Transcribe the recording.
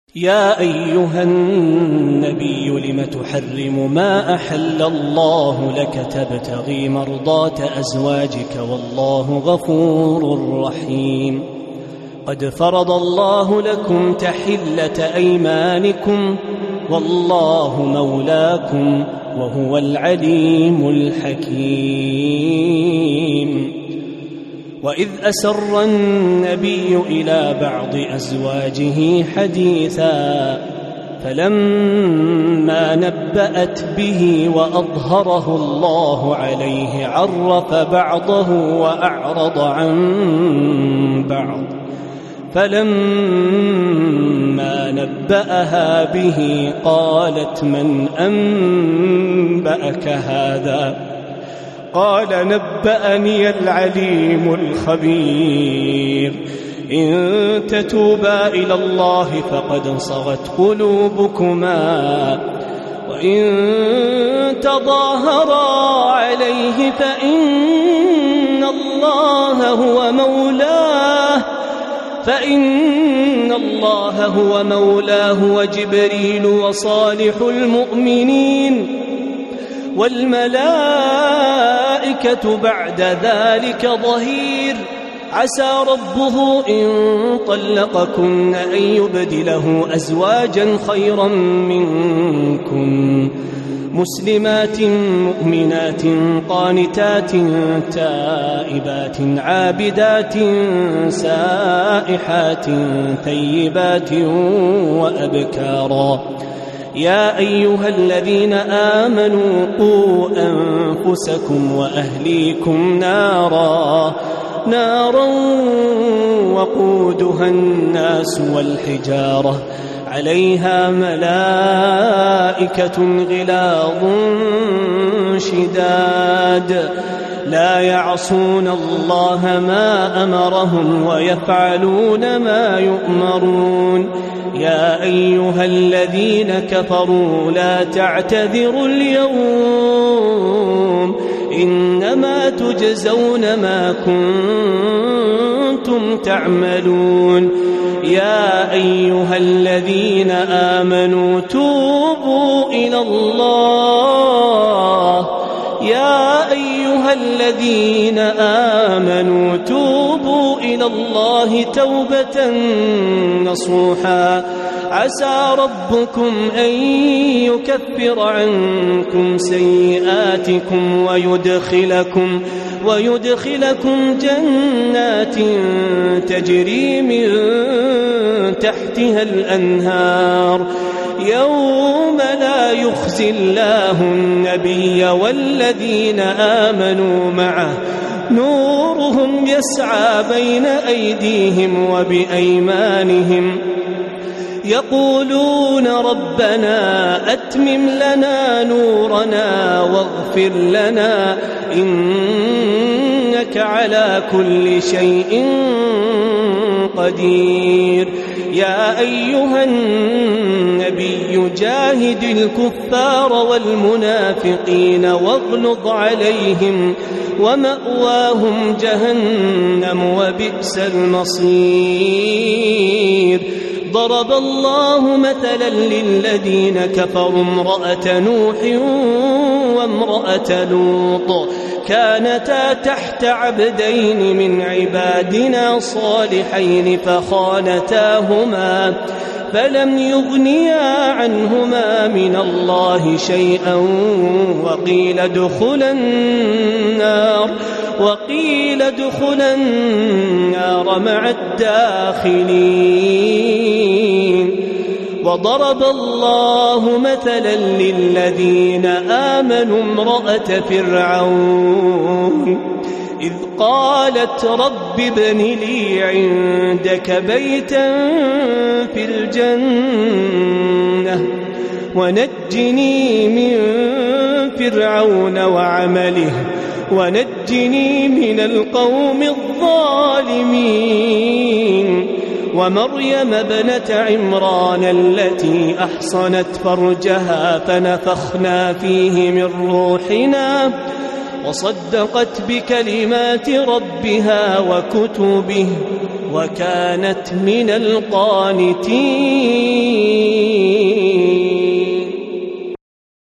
يا أيها النبي لم تحرم ما أحل الله لك تبتغي مرضات أزواجك والله غفور رحيم. قد فرض الله لكم تحلة أيمانكم والله مولاكم وهو العليم الحكيم. وإذ أسر النبي إلى بعض أزواجه حديثا فلما نبأت به وأظهره الله عليه عرف بعضه وأعرض عن بعض فلما نبأها به قالت من أنبأك هذا؟ قال نبأني العليم الخبير. إن تتوبا إلى الله فقد صغت قلوبكما وإن تظاهرا عليه فإن الله هو مولاه وجبريل وصالح المؤمنين والملائكة بعد ذلك ظهير. عسى ربه إن طلقكن أن يبدله أزواجا خيرا منكن مسلمات مؤمنات قانتات تائبات عابدات سائحات ثيبات وأبكارا. يا أيها الذين آمنوا قوا أنفسكم وأهليكم نارا وقودها الناس والحجارة عليها ملائكة غلاظ شداد لا يعصون الله ما أمرهم ويفعلون ما يؤمرون. يا أيها الذين كفروا لا تعتذروا اليوم إنما تجزون ما كنتم تعملون. يا أيها الذين آمنوا توبوا إلى الله توبة نصوحا. عسى ربكم أن يكفر عنكم سيئاتكم ويدخلكم جنات تجري من تحتها الأنهار يوم لا يخزي الله النبي والذين آمنوا معه نورهم يسعى بين أيديهم وبأيمانهم يقولون ربنا أتمم لنا نورنا واغفر لنا إنك على كل شيء قدير. يا أيها النبي جاهد الكفار والمنافقين واغلظ عليهم ومأواهم جهنم وبئس المصير. ضرب الله مثلا للذين كفروا امرأة نوح وامرأة لوط كانتا تحت عبدين من عبادنا صالحين فخانتاهما فلم يغنيا عنهما من الله شيئا وقيل ادخلا النار مع الداخلين. وضرب الله مثلا للذين آمنوا امرأة فرعون إذ قالت رب ابن لي عندك بيتا في الجنة ونجني من فرعون وعمله ونجني من القوم الظالمين. ومريم ابنة عمران التي أحصنت فرجها فنفخنا فيه من روحنا وصدقت بكلمات ربها وكتبه وكانت من القانتين.